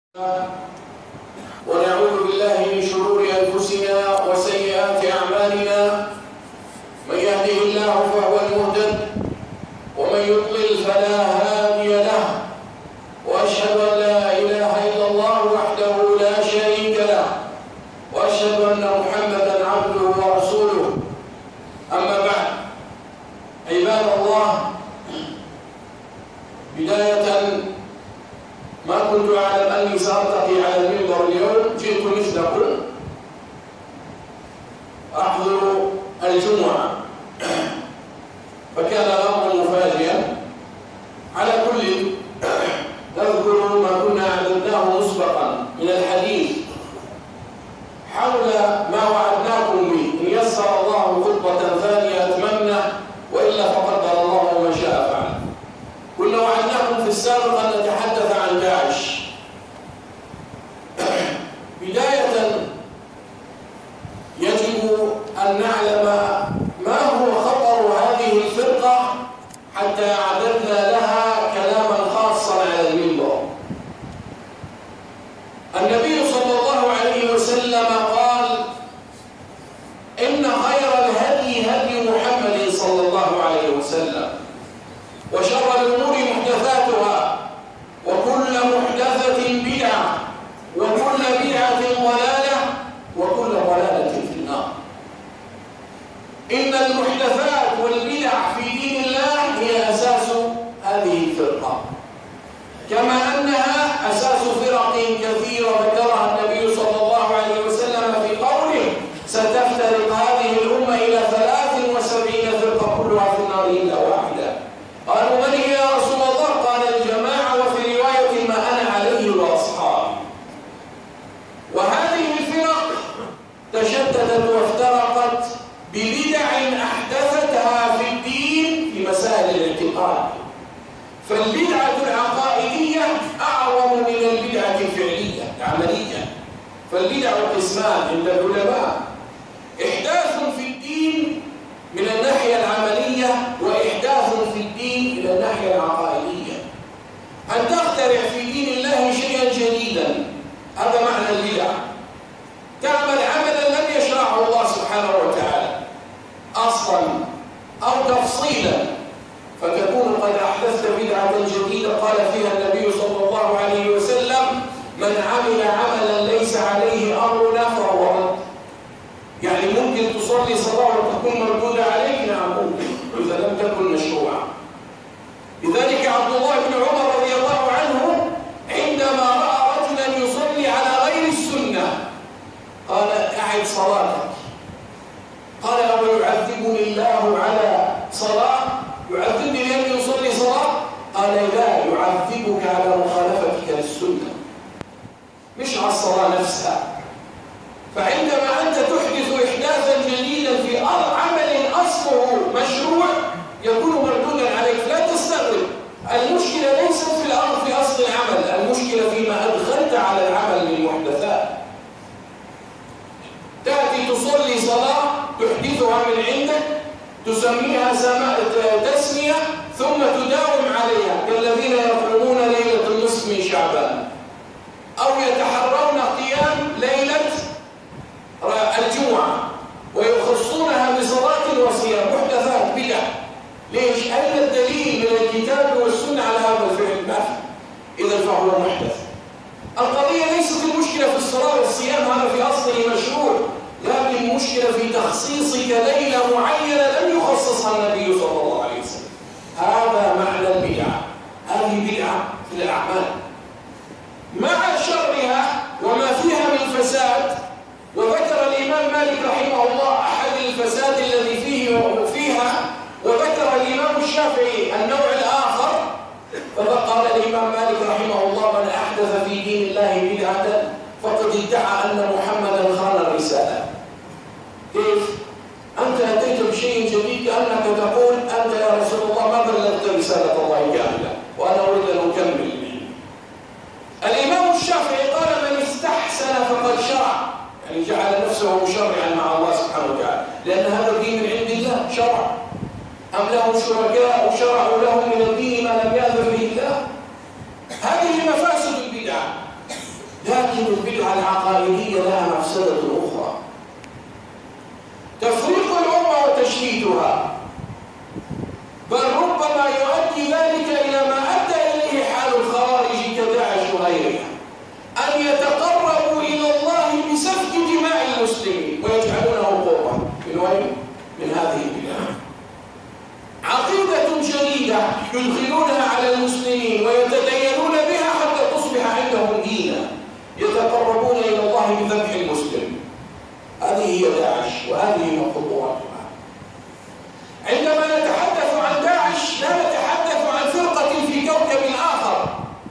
ونعوذ بالله من شرور أنفسنا وسيئات أعمالنا. من يهده الله فهو المهتد ومن يضلل فلا هادي له، وأشهد أن لا إله إلا الله وحده لا شريك له، وأشهد أن محمدا عبده ورسوله. أما بعد، عباد الله، بداية ما كنت أعلم أني سألتقي على المنبر اليوم. جئت مثلكم أحضر الجمعة، فكان الأمر مفاجئا. على كل نذكر ما كنا أعددناه مسبقا من الحديث حول ما وعدناكم به. إن يسر الله خطبة ثانية أتمنى، وإلا فقدر الله ما شاء فعل. كنا وعدناكم في السابق أن نتحدث عن داعش. بداية يجب أن نعلم ما هو خطر هذه الفرقة حتى أعددنا لها كلاما خاصا على المنبر. النبي صلى الله عليه وسلم قال: إن خير الهدي هدي محمد صلى الله عليه وسلم، وشر الأمور محدثاتها، وكل محدثة بدعة، وكل بدعة ضلالة، وكل ضلالة في النار. إن المحدثات والبدع في دين الله هي أساس هذه الفرقة، كما أنها أساس فرق كثيرة ذكرها النبي صلى الله عليه وسلم في قوله: ستفترق هذه الأمة إلى 73 فرقة كلها في النار إلا واحدة. قالوا: من هي يا رسول الله؟ قال: الجماعة، وفي رواية: ما أنا عليه وأصحابي. وهذه الفرق تشتتت وافترقت ببدع أحدثتها في الدين في مسائل الاعتقاد. فالبدعة العقائدية أعظم من البدعة الفعلية العملية. فالبدع قسمان عند العلماء: إحداث في الدين من الناحية العملية، وإحداث في الدين من الناحية العقائدية. أن تخترع في دين الله شيئا جديدا، هذا معنى البدع. تعمل عملا لم يشرعه الله سبحانه وتعالى أصلا أو تفصيلا، فتكون قد أحدثت بدعة جديدة قال فيها النبي صلى الله عليه وسلم: من عمل عملا ليس عليه أمرنا فهو رد. يعني ممكن تصلي صلاة وتكون مردودة عليك؟ نعم ممكن، إذا لم تكن مشروعة. لذلك عبد الله بن عمر رضي الله عنه عندما رأى رجلا يصلي على غير السنة قال: أعد صلاتك. قال: أو يعذبني الله على صلاة؟ يعذبني لأني يصلي صلاة؟ قال: لا، يعذبك على مخالفتك للسنة، مش على الصلاة نفسها. فعندما أنت تحدث إحداثا جديدا في عمل أصله مشروع يكون مردودا عليك. لا تستغرب، المشكلة ليست في الأمر في أصل العمل، المشكلة فيما أدخلت على العمل من محدثات. تأتي تصلي صلاة تحدثها من عندك، تسميها تسمية، ثم تداوم عليها، كالذين يقومون ليلة النصف من شعبان، أو يتحرون قيام ليلة الجمعة ويخصونها بصلاة وصيام. محدثات، بدع. ليش؟ أين الدليل من الكتاب والسنة على هذا الفعل؟ ما في. إذا فهو محدث. القضية ليست المشكلة في الصلاة والصيام، هذا في أصله مشروع، لكن المشكلة في تخصيصك ليلة معينة لم يخصصها النبي صلى الله عليه وسلم. هذا معنى البدعة. هذه بدعة في الأعمال مع شرها وما فيها من فساد. وذكر الإمام مالك رحمه الله أحد الفساد الذي فيها، وذكر الإمام الشافعي النوع الآخر. فقال الإمام مالك رحمه الله: من أحدث في دين الله بدعة فقد ادعى أن محمدا خان الرسالة. كيف؟ أنت أتيت بشيء جديد كأنك تقول: أنت يا رسول الله ما بلغت رسالة الله كاملة، وأنا أريد أن أكمل. الإمام الشافعي قال: من استحسن فقد شرع، يعني جعل نفسه مشرعا مع الله سبحانه وتعالى، لأن هذا الدين من عند الله شرع. أم لهم شركاء شرعوا لهم من الدين ما لم يأذن به الله؟ هذه مفاسد البدع. لكن البدعة العقائدية لها مفسدة أخرى، تفريق الأمة وتشتيتها، بل ربما يؤدي ذلك إلى ما أدى إليه حال الخوارج كداعش وغيرها، أن يتقربوا إلى الله بسفك دماء المسلمين ويجعلونه قربة. من وين؟ من هذه البدعة. عقيدة جديدة يدخلونها على المسلمين ويتدينون بها حتى تصبح عندهم دينا، يتقربون إلى الله بذبح المسلم. هذه هي داعش وهذه هي خطورتها. عندما نتحدث عن داعش لا نتحدث عن فرقة في كوكب آخر،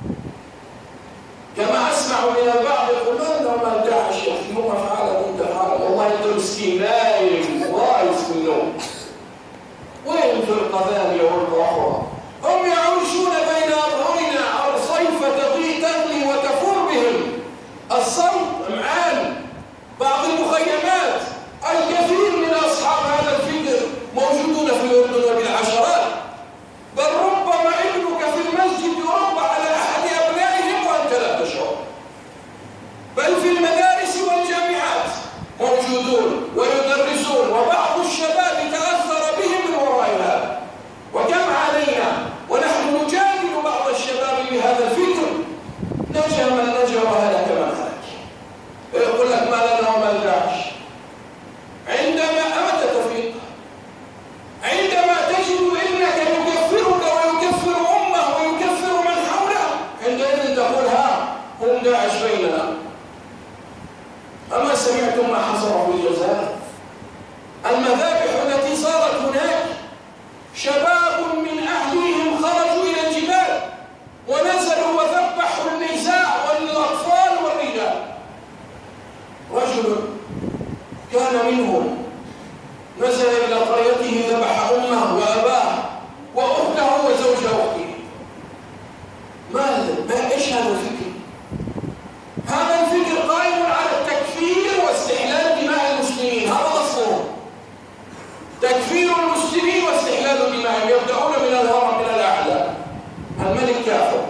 كما أسمع من البعض يقول ما داعش يا أخي هم فعلا وأنت فعلا، والله أنت مسكين نايم وايس في النوم. وين فرقة ثانية وفرقة أخرى؟ هم يعيشون بين أظهرنا الصيف تغلي وتفور بهم الصوت أمعان. بعض المخيمات الكثير من أصحاب هذا الفكر موجودون في الأردن وبالعشرات، بل ربما ابنك في المسجد يربى على أحد أبنائهم وأنت لا تشعر، بل في المدارس والجامعات موجودون ويدرسون، وبعض الشباب تأثر بهم من وراء هذا. وكم علينا ونحن نجادل بعض الشباب بهذا الفكر، نجا من نجا وهلك من هلك. يقول لك ما لنا وما لناش. عندما أمت تفريق، عندما تجد ابنك يكفرك ويكفر أمه ويكفر من حوله، عندئذ تقول هم داعش بيننا. أما سمعتم ما حصل في الجزائر؟ المذابح التي صارت هناك، شباب من أهليهم خرجوا إلى الجبال ونزلوا وذبحوا النساء والأطفال والرجال. رجل كان منهم نزل إلى قريته ذبح أمه وأباه وأخته وزوج أخته. ماذا؟ إيش هذا الفكر؟ هذا الفكر قائم على التكفير واستحلال دماء المسلمين. هذا أصله تكفير المسلمين واستحلال دمائهم. يبدأون من الهرم من الأعلى. الملك كافر،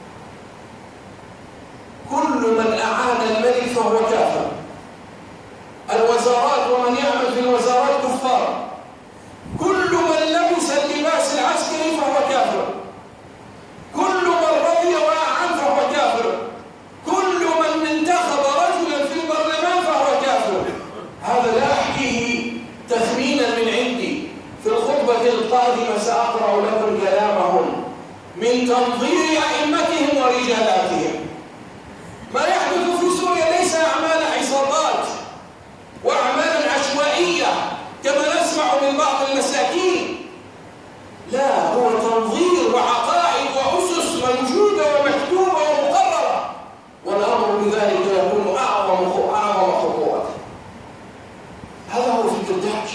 كل من أعان الملك فهو كافر. الوزارات ومن يعمل في الوزارات كفار. كل من لبس اللباس العسكري فهو كافر. كل من رضي وأعان فهو كافر. كل من انتخب رجلا في البرلمان فهو كافر. هذا لا أحكيه تثمينا من عندي، في الخطبة القادمة سأقرأ لكم كلامهم من تنظير أئمتهم ورجالاتهم. ما يحدث في سوريا ليس أعمال عصابات وأعمالا عشوائية كما نسمع من بعض المساكين، لا، هو تنظير وعقائد وأسس موجودة ومكتوبة ومقررة، والأمر بذلك يكون أعظم خطوة. هذا هو فكر داعش،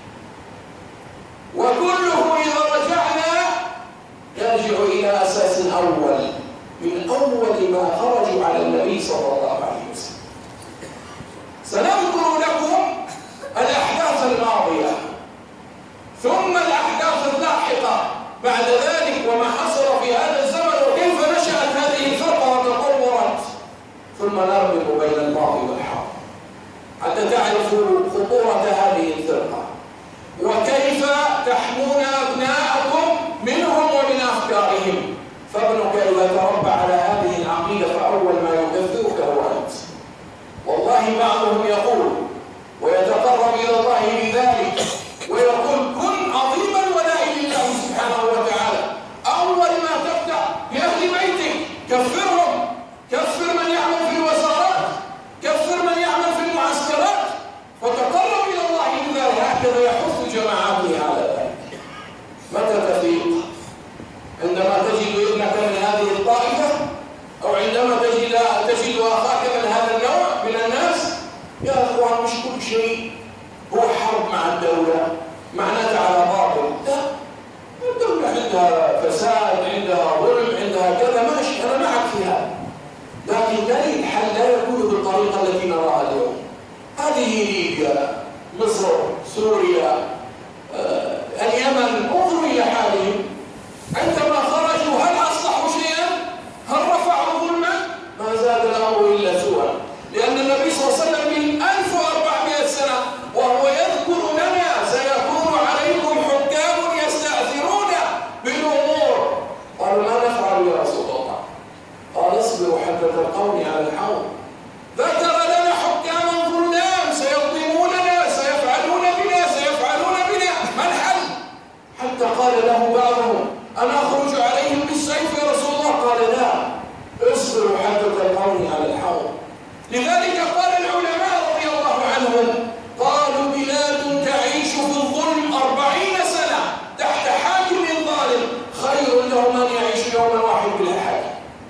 وكله إذا رجعنا يرجع إلى أساس أول، من أول ما خرجوا على النبي صلى الله عليه وسلم. سنذكر لكم الأحداث الماضية ثم الأحداث اللاحقة بعد ذلك، وما حصل في هذا الزمن وكيف نشأت هذه الفرقة وتطورت، ثم نربط بين الماضي والحاضر حتى تعرفوا خطورة هذه الفرقة وكيف تحمون أبناءكم منهم ومن أفكارهم. فابنك إذا تربى على هذه العقيدة فأول ما يكفرك هو أنت. والله بعضهم يقول ويتقرب إلى الله بذلك ويقول كن عظيما ولائم الله سبحانه وتعالى. أول ما تبدأ بأهل بيتك كفرهم، كفر من يعمل في الوزارات، كفر من يعمل في المعسكرات، وتقرب إلى الله بذلك. هكذا يحث جماعاته على ذلك. متى تفيق؟ عندما تجد ابنك من هذه الطائفة، أو عندما تجد أخاك من هذا النوع من الناس. يا أخوان، مش كل شيء هو حرب مع الدولة معناتها على باطل. لا، الدولة عندها فساد، عندها ظلم، عندها كذا، ماشي، أنا معك في هذا، لكن الحل لا يكون بالطريقة التي نراها اليوم. هذه ليبيا، مصر، سوريا، اليمن، انظروا إلى حالهم. عندما خرجوا هل أصلحوا شيئا؟ هل رفعوا ظلما؟ ما زاد الأمر الأمر إلا سوءا، لأن النبي صلى الله عليه وسلم من 1400 سنة وهو يذكر لنا سيكون عليكم حكام يستأثرون بالأمور. قالوا ما نفعل يا رسول الله؟ قال اصبروا حتى تلقوني على الحوض. ذكر لنا حكاما ظلام سيظلموننا، سيفعلون بنا، ما الحل؟ حتى قال له بعضهم أنا أخرج عليهم بالسيف يا رسول الله؟ قال لا، اصبروا حتى تلقوني على الحوض. لذلك قال العلماء رضي الله عنهم قالوا بلاد تعيش في الظلم 40 سنة تحت حاكم ظالم خير له من يعيش يوما واحد بلا حاكم.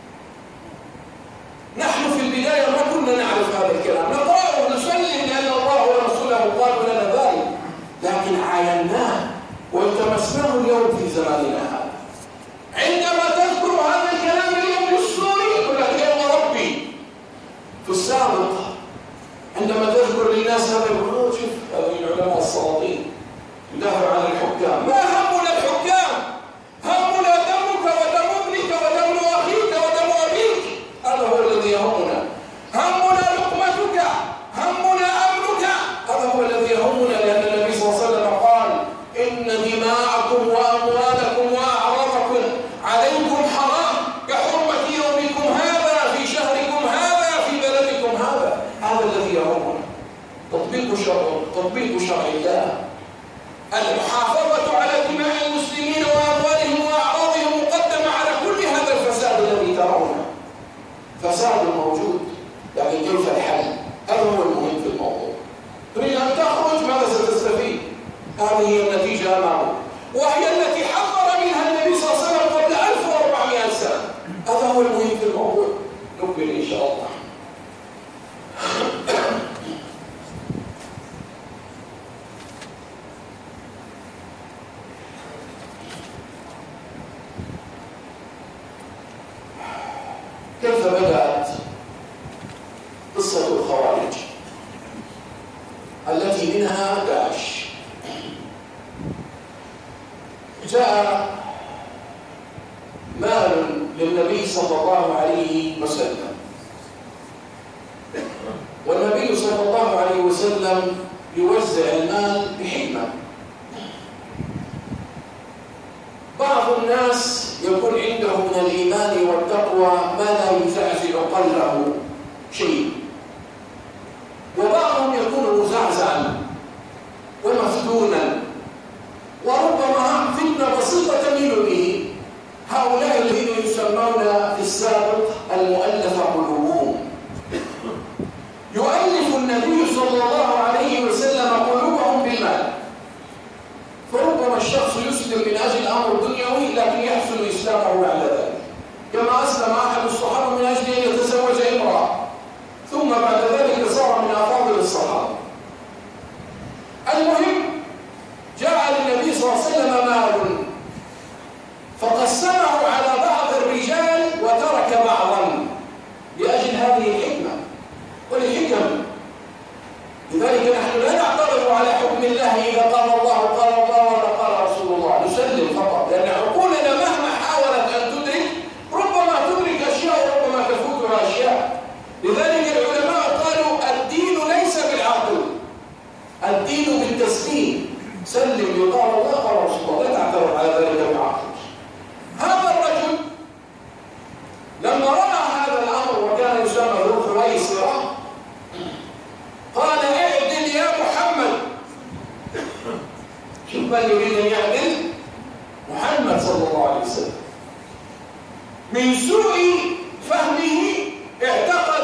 نحن في البداية ما كنا نعرف هذا الكلام، نقرأه ونسلم لأن الله ورسوله قالوا لنا ذلك، لكن عايناه والتمسناه اليوم في زماننا هذا. عندما تذكر هذا الكلام اليوم للسوري يقول لك يا ربي. في السابق عندما تذكر للناس هذا يقولون شوف هذه العلماء السلاطين يدافعوا عن الحكام. ما همنا الحكام، همنا دمك ودم ابنك ودم اخيك ودم ابيك، هذا هو الذي يهمنا. همنا لقمتك، همنا امنك، هذا هو الذي يهمنا، لان النبي صلى الله عليه وسلم قال ان دماءكم واموالكم واعراضكم عليكم حرام كحرمه يومكم هذا في شهركم هذا في بلدكم هذا. هذا الذي يهمنا، تطبيق شرع الله، المحافظة على دماء المسلمين وأموالهم وأعراضهم مقدمة على كل هذا الفساد الذي ترونه. فساد موجود، لكن كيف الحل؟ هذا هو المهم في الموضوع. تريد أن تخرج ماذا ستستفيد؟ هذه هي النتيجة أمامك، وهي التي حذر منها النبي صلى الله عليه وسلم قبل 1400 سنة. هذا هو المهم في الموضوع. نكمل إن شاء الله. كيف بدأت قصة الخوارج التي منها داعش؟ جاء مال للنبي صلى الله عليه وسلم، والنبي صلى الله عليه وسلم يوزع المال بحكمة. بعض الناس يكون عنده من الإيمان والتقوى ما لا يزعزع قلبه شيء، وبعضهم يكون مزعزعا ومفتونا، وربما فتنة بسيطة تميل به. هؤلاء الذين يسمون في السابق المؤلفة قلوبهم، يؤلف النبي صلى الله عليه وسلم قلوبهم بالمال. فربما الشخص يسلم من أجل أمر دنيوي لكن يحسن إسلامه بعد ذلك، كما أسلم أحد الصحابة من أجل أن يتزوج امرأة ثم بعد ذلك صار من أفاضل الصحابة. المهم جاء للنبي صلى الله عليه وسلم مال فقسمه على بعض الرجال وترك بعضا لأجل هذه الحكمة والحكم. لذلك نحن لا نعترض على حكم الله إذا قال الله ولا قال رسول الله، نسلم فقط، لأن عقولنا مهما حاولت أن تدرك ربما تدرك أشياء وربما تفوتها أشياء. لذلك العلماء قالوا الدين ليس بالعقل، الدين بالتسليم. سلم لقال الله قال رسول الله، لا تعترض على ذلك بعقل. هذا الرجل لما رأى هذا الأمر وكان يسمى ذو الخويصرة قال اعدل يا محمد. شوف من يريد أن يعدل؟ محمد صلى الله عليه وسلم. من سوء فهمه اعتقد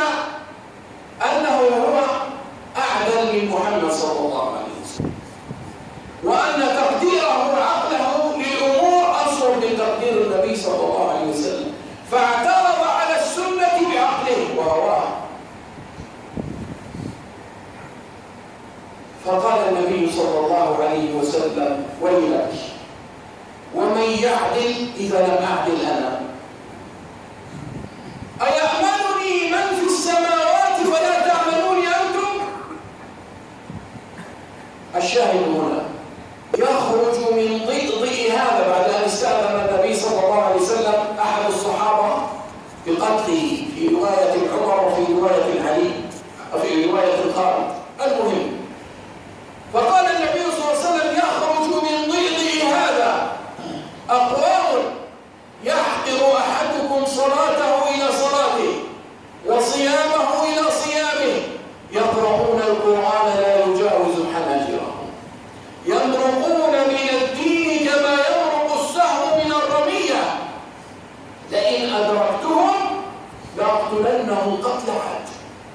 أنه هو أعدل من محمد صلى الله عليه وسلم، وأن تقديره وعقله للأمور أصل من تقدير النبي صلى الله عليه وسلم، فاعترض على السنة بعقله وهواه. فقال النبي صلى الله عليه وسلم ويلك ومن يعدل إذا لم أعدل أنا؟ أيأمنني من في السماوات فلا تأمنوني أنتم؟ الشاهد هنا يخرج من ضئضئ هذا بعد أن استأذن النبي صلى الله عليه وسلم أحد الصحابة بقتله في رواية عمر ليقتلنهم قتل عاد.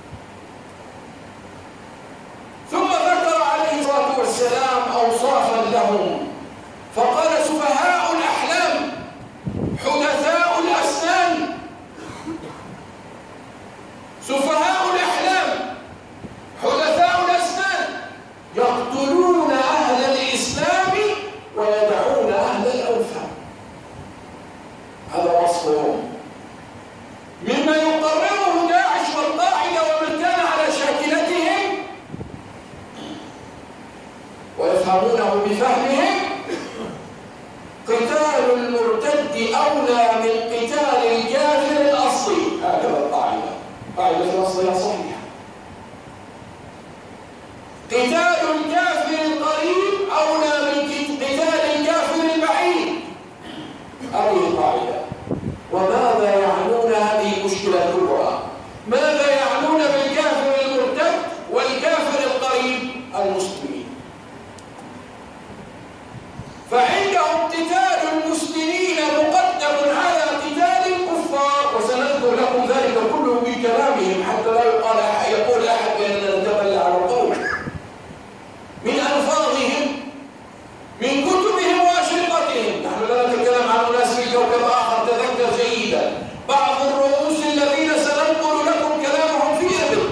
ثم ذكر عليه الصلاة والسلام أوصافا لهم فقال: سفهاء الأحلام حدثاء الأسنان. سفهاء الأحلام حدثاء الأسنان يقتلون أهل الإسلام ويدعون أهل الأوثان. هذا وصفهم، مما يقرره داعش والقاعدة ومن كان على شاكلتهم ويفهمونه بفهمهم: قتال المرتد أولى من قتال الكافر الأصلي. هكذا القاعدة، قاعدة الأصلية صحيحة. قتال الكافر القريب أولى من قتال الكافر البعيد. هذه القاعدة. وماذا يعنون هذه المشكلة الكبرى؟ ماذا يعنون بالكافر المرتد والكافر القريب؟ المسلمين. فعندهم قتال المسلمين مقدم على قتال الكفار، وسنذكر لكم ذلك كله بكلامهم حتى لا يقول أحد بأننا نتبلى على القول، من ألفاظهم، من كتبهم وأشرطتهم. نحن لا نتكلم عن ناس في كوكب آخر. تذكر جيدا بعض الرؤوس الذين سننقل لكم كلامهم في إبط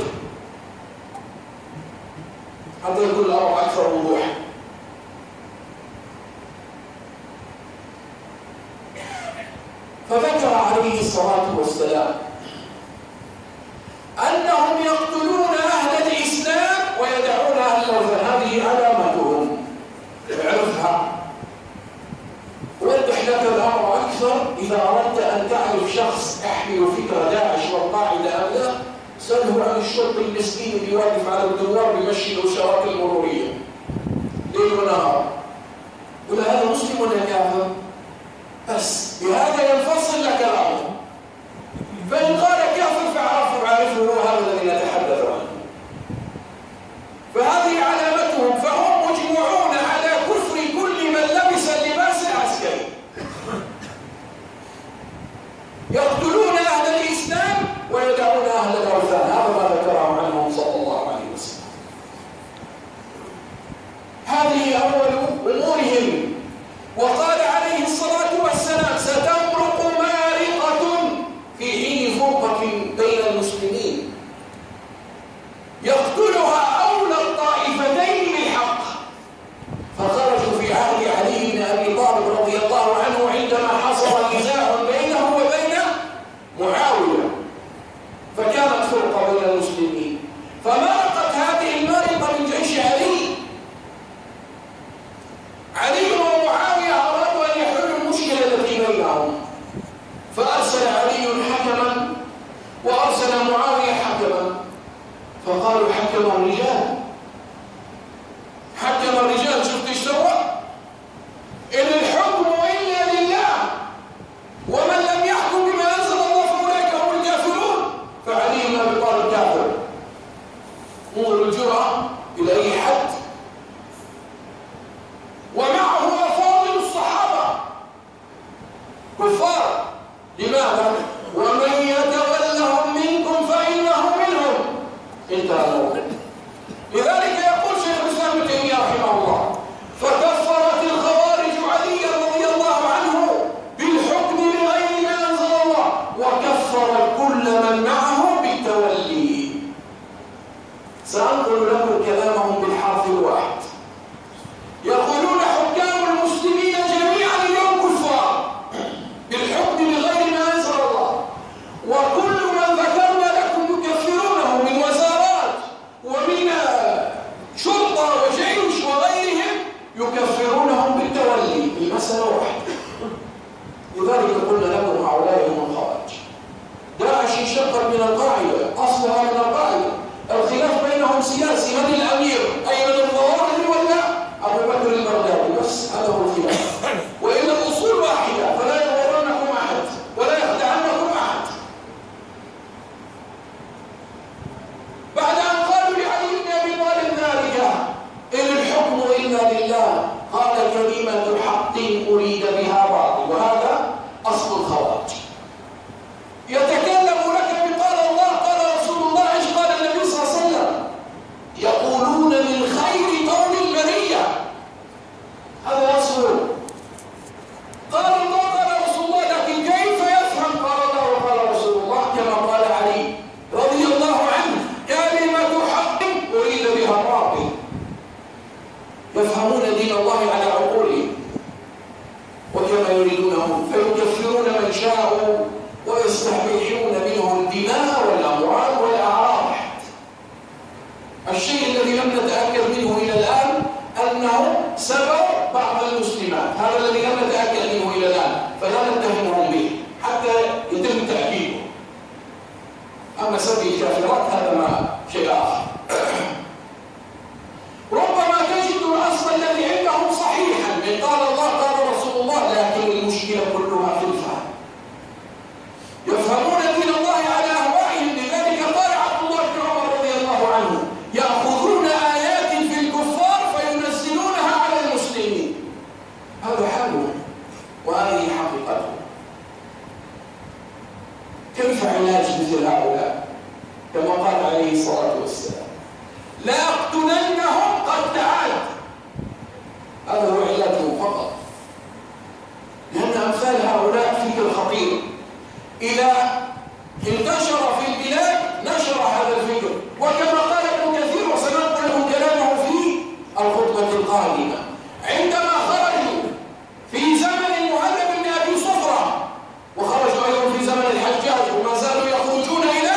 حتى يكون الأمر أكثر وضوحا. فذكر عليه الصلاة والسلام أنهم يقتلون أهل الإسلام ويدعون أهل الأوثان. هذه علامتهم، اعرفها. وضح لك الأمر أكثر إذا أردت أن تعرف شخص يحمل فكرة داعش والقاعدة أم لا. سأله عن الشرطي المسكين اللي واقف على الدوار بيمشي الإشارات المرورية ليل ونهار، ولا هذا مسلم ولا كافر؟ بس بهذا ينفصل لك الأمر. فإن قال كافر فعرفه هو هذا الذي نتحدث عنه. فهذه علامتهم. فهم مجموعون على كفر كل من لبس اللباس العسكري. يقتلون أهل الإسلام ويدعون أهل الأوثان. هذا ما ذكره عنهم صلى الله عليه وسلم. هذه أول أمورهم. وقال عليه الصلاة والسلام: ستمرق مارقة في حين فرقة بين المسلمين يقتلها أولى الطائفتين بالحق. فخرجوا في عهد علي بن أبي طالب رضي الله عنه عندما حصل نزاع بينه وبين معاوية، فكانت فرقة بين المسلمين، فمرقت هذه المارقة من جيش علي. علي ومعاوية أرادوا أن يحلوا المشكلة التي بينهم، فأرسل علي حكما وأرسل معاوية حكما، فقالوا حكم الرجال. حكم الرجال. شفت ايش سوى؟ إن الحكم إلا لله، ومن لم يحكم بما أنزل الله فأولئك هم الكافرون. فعلي بن أبي طالب كافر. انظروا الجرأة إلى أي حد. ومعه أفاضل الصحابة كفار. لماذا؟ ومن يتولهم منكم فإنه منهم. انتهى الموضوع. لذلك يقول شيخ الإسلام ابن تيمية رحمه الله: فكفرت الخوارج علي رضي الله عنه بالحكم بغير ما أنزل الله، وكفر كل من معه بالتولي. سأنقل لكم كلامهم بالحرف الواحد. يقولون حكام المسلمين جميعا اليوم كفار بالحكم بغير ما أنزل الله، وكل من ذكرنا لكم يكفرونه من وزارات ومن شرطة وجيش وغيرهم، يكفرونهم بالتولي. المسألة واحدة. لذلك قلنا لكم هؤلاء هم الخوارج. داعش انشقت من القاعدة، أصلها من القاعدة. الخلاف بينهم سياسي، من الأمير؟ أي من الظواهر ولا أبو بكر البغدادي؟ بس هذا هو الخلاف. وإن الأصول واحدة، فلا يغرنكم أحد ولا يخدعنكم أحد. بعد أن قالوا لعلي بن أبي طالب ذلك: إن الحكم إلا لله، قال: كلمة حق أريد بها باطل. وهذا أصل الخوارج. يتكلم لك بقال الله شاءوا ويستبيحون منه الدماء والأموال والأعراض. الشيء الذي لم نتأكد منه إلى الآن أنه سبب بعض المسلمات، هذا الذي لم نتأكد منه إلى الآن، فلا نتهمهم به حتى يتم تأكيده. أما سبي الكافرات هذا ما شيء آخر. ربما تجد الأصل الذي عندهم صحيحا من قال الله قال رسول الله، لكن المشكلة كلها في الفهم. يفهمون دين الله على أهوائهم، لذلك قال عبد الله بن عمر رضي الله عنه: يأخذون آيات في الكفار فينزلونها على المسلمين. هذا حالهم وهذه حقيقتهم. كيف علاج مثل هؤلاء؟ كما قال عليه الصلاة والسلام: لا أقتلنهم قد تعالى. هذا هو علاجهم فقط، لأن أمثال هؤلاء فكر خطير إذا انتشر في البلاد نشر هذا الفكر، وكما قال ابن كثير وسننقل له كلامه في الخطبة القادمة، عندما خرجوا في زمن المهلب بن أبي صفرة وخرجوا أيضا في زمن الحجاج وما زالوا يخرجون إلى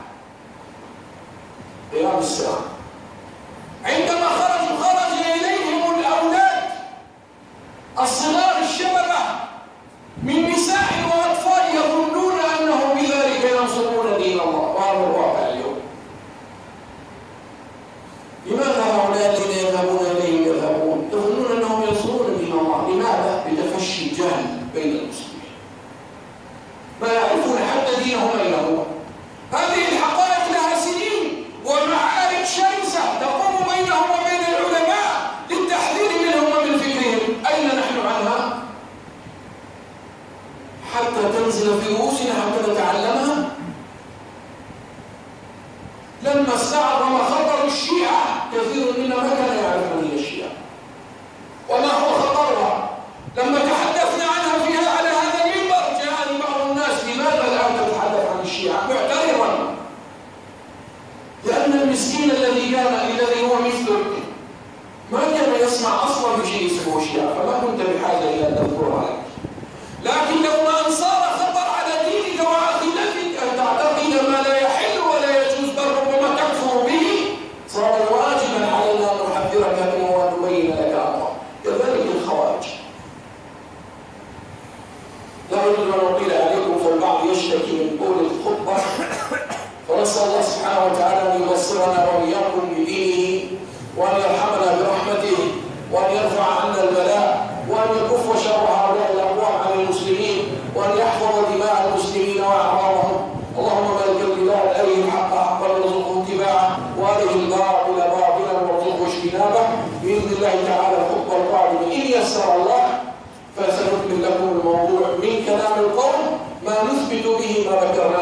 قيام الساعة، عندما خرج إليهم الأولاد الصغار الشببة من نساء وأطفال يظنون أنهم بذلك ينصرون دين الله، وهذا الواقع اليوم. لماذا هؤلاء الذين يذهبون إليهم يظنون أنهم ينصرون دين الله؟ لماذا؟ بتفشي الجهل بين المسلمين، ما يعرفون حتى دينهم أين هو. هذه الحقائق لها سنين ومعارك شرسة تقوم بينهم وبين العلماء للتحذير منهم ومن فكرهم. أين نحن عنها؟ حتى تنزل في رؤوسنا حتى نتعلمها. لما استعظم خطر الشيعة كثير منا ما كان يعرف من هي الشيعة وما هو خطرها. لما تحدثنا عنها فيها على هذا المنبر جاءني بعض الناس: لماذا الآن تتحدث عن الشيعة؟ معترضا، لأن المسكين الذي هو مثلك ما كان يسمع أصلا بشيء اسمه الشيعة، فما كنت بحاجة إلى أن تذكرها لك. لكن لو ما صار خطر على دينك وعقيدتك أن تعتقد ما لا يحل ولا يجوز بل ربما تكفر به، صار واجبا علينا أن نحذرك منه ونبين لك أمره. كذلك الخوارج. لا أريد أن أطيل عليكم، فالبعض يشتكي من طول الخطبة، فنسأل الله سبحانه وتعالى أن يبصرنا وإياكم بدينه، وأن يرحمنا برحمته، وأن يرفع عنا البلاء، وأن يكف شر هؤلاء الأقوام عن المسلمين، وأن يحفظ دماء المسلمين وأعراضهم. اللهم مالك البلاد أريه الحق حقا وارزقه اتباعه، وأريه الباطل باطلا وارزقه اجتنابه. بإذن الله تعالى الخطبة القادمة إن يسر الله فسنكمل لكم الموضوع من كلام القوم ما نثبت به ما ذكرناه